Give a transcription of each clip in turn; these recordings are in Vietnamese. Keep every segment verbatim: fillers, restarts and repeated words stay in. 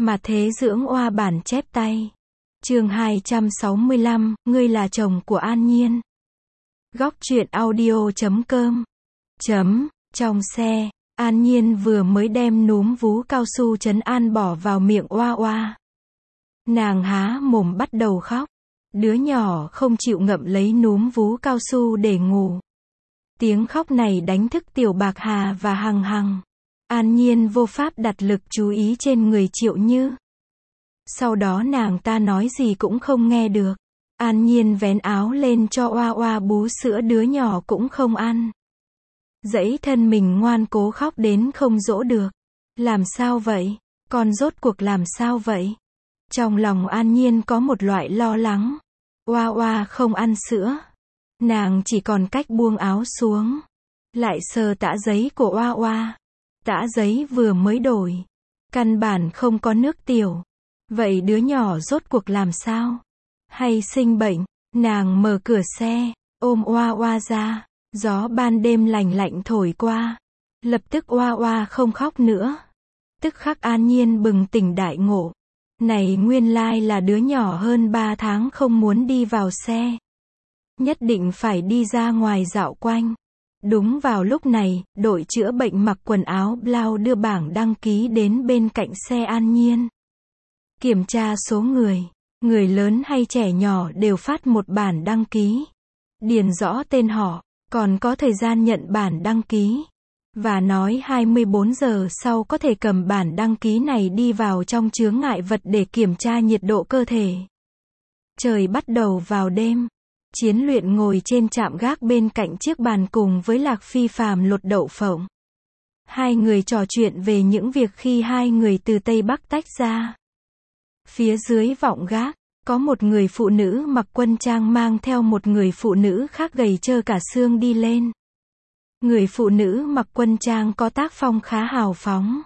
Mà thế dưỡng oa bản chép tay. Chương hai trăm sáu mươi lăm, ngươi là chồng của An Nhiên. Góc truyện audio chấm com. Chấm, trong xe, An Nhiên vừa mới đem núm vú cao su trấn an bỏ vào miệng oa oa. Nàng há mồm bắt đầu khóc. Đứa nhỏ không chịu ngậm lấy núm vú cao su để ngủ. Tiếng khóc này đánh thức Tiểu Bạc Hà và Hằng Hằng. An Nhiên vô pháp đặt lực chú ý trên người Triệu Như. Sau đó nàng ta nói gì cũng không nghe được. An Nhiên vén áo lên cho oa oa bú sữa, đứa nhỏ cũng không ăn. Dãy thân mình ngoan cố khóc đến không dỗ được. Làm sao vậy? Con rốt cuộc làm sao vậy? Trong lòng An Nhiên có một loại lo lắng. Oa oa không ăn sữa. Nàng chỉ còn cách buông áo xuống. Lại sờ tã giấy của oa oa. Tã giấy vừa mới đổi. Căn bản không có nước tiểu. Vậy đứa nhỏ rốt cuộc làm sao? Hay sinh bệnh? Nàng mở cửa xe, ôm oa oa ra. Gió ban đêm lành lạnh thổi qua. Lập tức oa oa không khóc nữa. Tức khắc An Nhiên bừng tỉnh đại ngộ. Này nguyên lai là đứa nhỏ hơn ba tháng không muốn đi vào xe. Nhất định phải đi ra ngoài dạo quanh. Đúng vào lúc này, đội chữa bệnh mặc quần áo blau đưa bảng đăng ký đến bên cạnh xe An Nhiên. Kiểm tra số người, người lớn hay trẻ nhỏ đều phát một bản đăng ký. Điền rõ tên họ, còn có thời gian nhận bản đăng ký. Và nói hai mươi bốn giờ sau có thể cầm bản đăng ký này đi vào trong chướng ngại vật để kiểm tra nhiệt độ cơ thể. Trời bắt đầu vào đêm. Chiến Luyện ngồi trên trạm gác bên cạnh chiếc bàn cùng với Lạc Phi Phàm lột đậu phộng. Hai người trò chuyện về những việc khi hai người từ Tây Bắc tách ra. Phía dưới vọng gác, có một người phụ nữ mặc quân trang mang theo một người phụ nữ khác gầy trơ cả xương đi lên. Người phụ nữ mặc quân trang có tác phong khá hào phóng.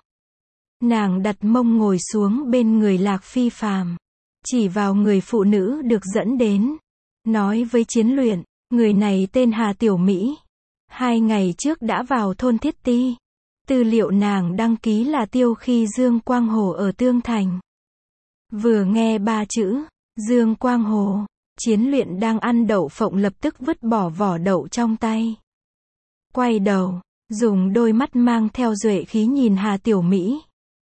Nàng đặt mông ngồi xuống bên người Lạc Phi Phàm, chỉ vào người phụ nữ được dẫn đến. Nói với Chiến Luyện, người này tên Hà Tiểu Mỹ. Hai ngày trước đã vào thôn Thiết Ti. Tư liệu nàng đăng ký là Tiêu khi Dương Quang Hồ ở Tương Thành. Vừa nghe ba chữ, Dương Quang Hồ, Chiến Luyện đang ăn đậu phộng lập tức vứt bỏ vỏ đậu trong tay. Quay đầu, dùng đôi mắt mang theo duệ khí nhìn Hà Tiểu Mỹ.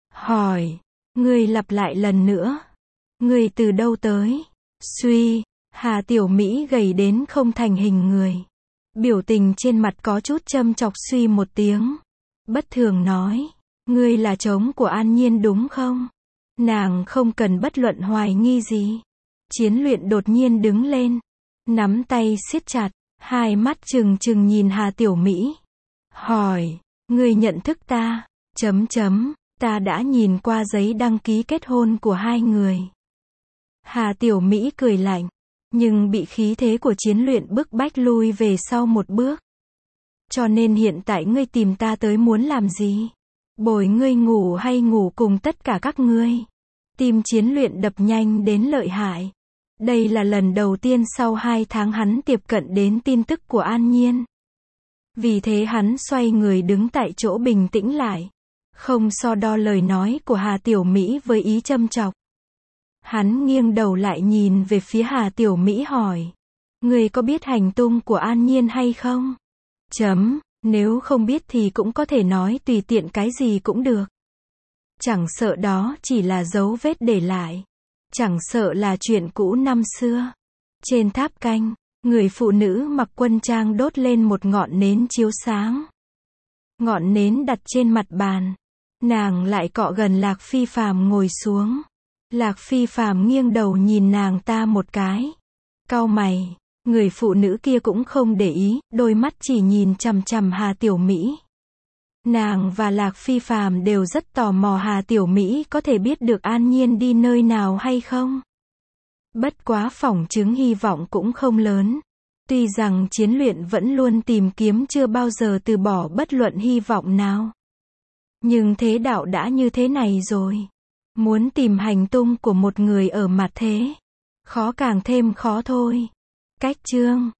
Hỏi, ngươi lặp lại lần nữa. Ngươi từ đâu tới? Suy, Hà Tiểu Mỹ gầy đến không thành hình người. Biểu tình trên mặt có chút châm chọc, suy một tiếng. Bất thường nói, ngươi là chồng của An Nhiên đúng không? Nàng không cần bất luận hoài nghi gì. Chiến Luyện đột nhiên đứng lên. Nắm tay siết chặt. Hai mắt trừng trừng nhìn Hà Tiểu Mỹ. Hỏi, ngươi nhận thức ta? Chấm chấm, ta đã nhìn qua giấy đăng ký kết hôn của hai người. Hà Tiểu Mỹ cười lạnh. Nhưng bị khí thế của Chiến Luyện bức bách lui về sau một bước. Cho nên hiện tại ngươi tìm ta tới muốn làm gì? Bồi ngươi ngủ hay ngủ cùng tất cả các ngươi? Tim Chiến Luyện đập nhanh đến lợi hại. Đây là lần đầu tiên sau hai tháng hắn tiếp cận đến tin tức của An Nhiên. Vì thế hắn xoay người đứng tại chỗ bình tĩnh lại. Không so đo lời nói của Hà Tiểu Mỹ với ý châm chọc. Hắn nghiêng đầu lại nhìn về phía Hà Tiểu Mỹ hỏi. Ngươi có biết hành tung của An Nhiên hay không? Chấm, nếu không biết thì cũng có thể nói tùy tiện cái gì cũng được. Chẳng sợ đó chỉ là dấu vết để lại. Chẳng sợ là chuyện cũ năm xưa. Trên tháp canh, người phụ nữ mặc quân trang đốt lên một ngọn nến chiếu sáng. Ngọn nến đặt trên mặt bàn. Nàng lại cọ gần Lạc Phi Phàm ngồi xuống. Lạc Phi Phàm nghiêng đầu nhìn nàng ta một cái. Cau mày, người phụ nữ kia cũng không để ý, đôi mắt chỉ nhìn chằm chằm Hà Tiểu Mỹ. Nàng và Lạc Phi Phàm đều rất tò mò Hà Tiểu Mỹ có thể biết được An Nhiên đi nơi nào hay không. Bất quá phỏng chứng hy vọng cũng không lớn. Tuy rằng Chiến Luyện vẫn luôn tìm kiếm, chưa bao giờ từ bỏ bất luận hy vọng nào. Nhưng thế đạo đã như thế này rồi. Muốn tìm hành tung của một người ở mặt thế. Khó càng thêm khó thôi. Cách chương